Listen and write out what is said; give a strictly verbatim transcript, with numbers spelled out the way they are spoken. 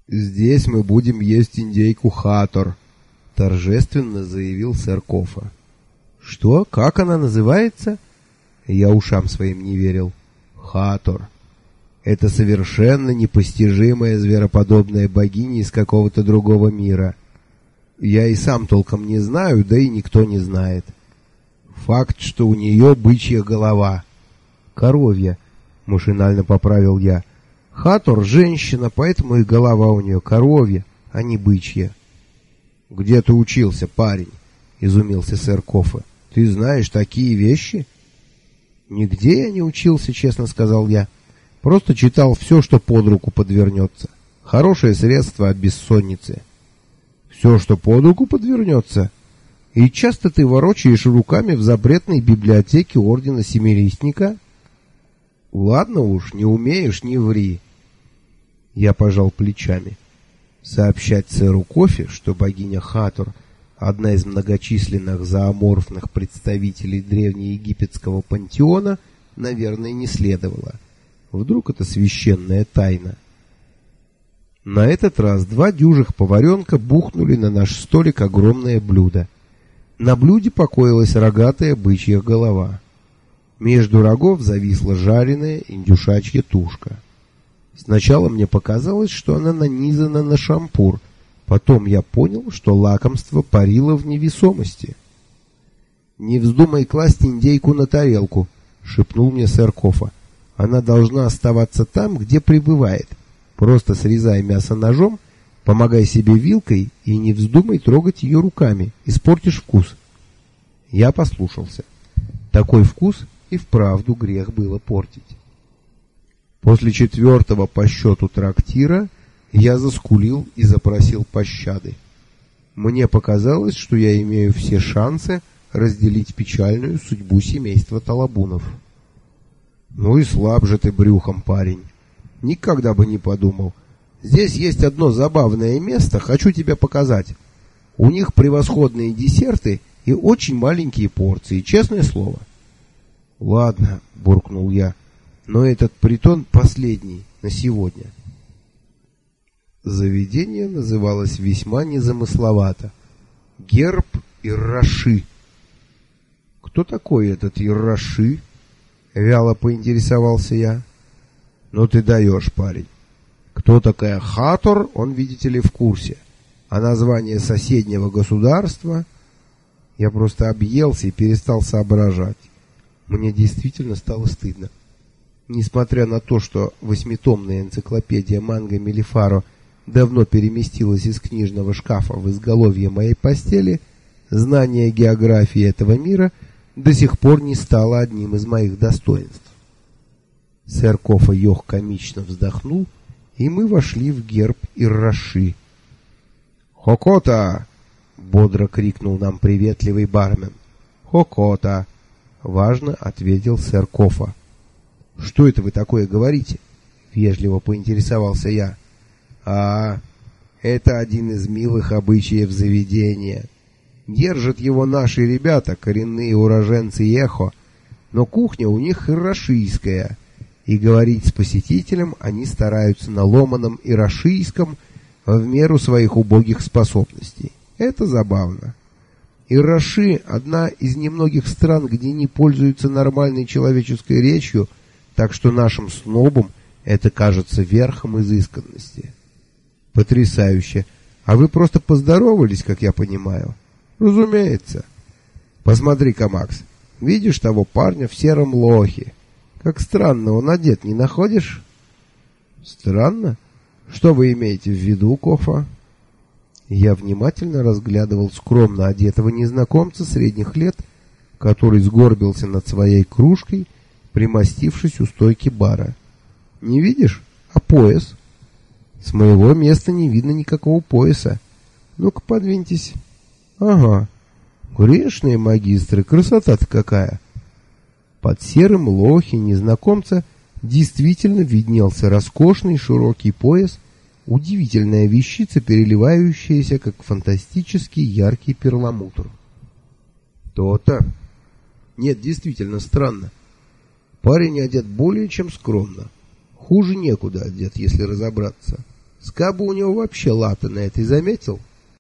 «Здесь мы будем есть индейку Хатор», — торжественно заявил сэр Кофа. «Что? Как она называется?» Я ушам своим не верил. «Хатор. Это совершенно непостижимая звероподобная богиня из какого-то другого мира. Я и сам толком не знаю, да и никто не знает. Факт, что у нее бычья голова». «Коровья», — машинально поправил я. «Хатор — женщина, поэтому и голова у нее коровья, а не бычья». «Где ты учился, парень?» — изумился сэр Кофа. «Ты знаешь такие вещи?» «Нигде я не учился, честно сказал я. Просто читал все, что под руку подвернется. Хорошее средство от бессонницы». «Все, что под руку подвернется? И часто ты ворочаешь руками в запретной библиотеке Ордена Семилистника?» «Ладно уж, не умеешь, не ври». Я пожал плечами. Сообщать сэру Кофе, что богиня Хатор — одна из многочисленных зооморфных представителей древнеегипетского пантеона, наверное, не следовало. Вдруг это священная тайна. На этот раз два дюжих поваренка бухнули на наш столик огромное блюдо. На блюде покоилась рогатая бычья голова. Между рогов зависла жареная индюшачья тушка. Сначала мне показалось, что она нанизана на шампур, потом я понял, что лакомство парило в невесомости. «Не вздумай класть индейку на тарелку», — шепнул мне сэр Кофа. «Она должна оставаться там, где пребывает. Просто срезай мясо ножом, помогай себе вилкой и не вздумай трогать ее руками, испортишь вкус». Я послушался. Такой вкус и вправду грех было портить. После четвертого по счету трактира я заскулил и запросил пощады. Мне показалось, что я имею все шансы разделить печальную судьбу семейства Талабунов. «Ну и слаб же ты брюхом, парень. Никогда бы не подумал. Здесь есть одно забавное место, хочу тебе показать. У них превосходные десерты и очень маленькие порции, честное слово». «Ладно», — буркнул я. «Но этот притон последний на сегодня». Заведение называлось весьма незамысловато. «Герб Ир-Раши». «Кто такой этот Ир-Раши?» — вяло поинтересовался я. «Ну ты даешь, парень. Кто такая Хатор, он, видите ли, в курсе. А название соседнего государства...» Я просто объелся и перестал соображать. Мне действительно стало стыдно. Несмотря на то, что восьмитомная энциклопедия Манго Мелифаро давно переместилась из книжного шкафа в изголовье моей постели, знание географии этого мира до сих пор не стало одним из моих достоинств. Сэр Кофа Йох комично вздохнул, и мы вошли в герб Ир-Раши. «Хокота!» — бодро крикнул нам приветливый бармен. «Хокота!» — важно ответил сэр Кофа. «Что это вы такое говорите?» — вежливо поинтересовался я. «А, это один из милых обычаев заведения. Держат его наши ребята, коренные уроженцы Ехо, но кухня у них ирашийская, и говорить с посетителем они стараются на ломаном ирашийском в меру своих убогих способностей. Это забавно. Ираши — одна из немногих стран, где не пользуются нормальной человеческой речью, так что нашим снобам это кажется верхом изысканности». «Потрясающе! А вы просто поздоровались, как я понимаю?» «Разумеется. Посмотри-ка, Макс, видишь того парня в сером лохе? Как странно он одет, не находишь?» «Странно? Что вы имеете в виду, Кофа?» Я внимательно разглядывал скромно одетого незнакомца средних лет, который сгорбился над своей кружкой, примостившись у стойки бара. «Не видишь? А пояс?» «С моего места не видно никакого пояса. Ну-ка, подвиньтесь». «Ага. Грешные магистры, красота-то какая!» Под серым лохи незнакомца действительно виднелся роскошный широкий пояс, удивительная вещица, переливающаяся, как фантастический яркий перламутр. «То-то! Нет, действительно странно. Парень одет более чем скромно. Хуже некуда одет, если разобраться. Скаба у него вообще латаная, ты заметил?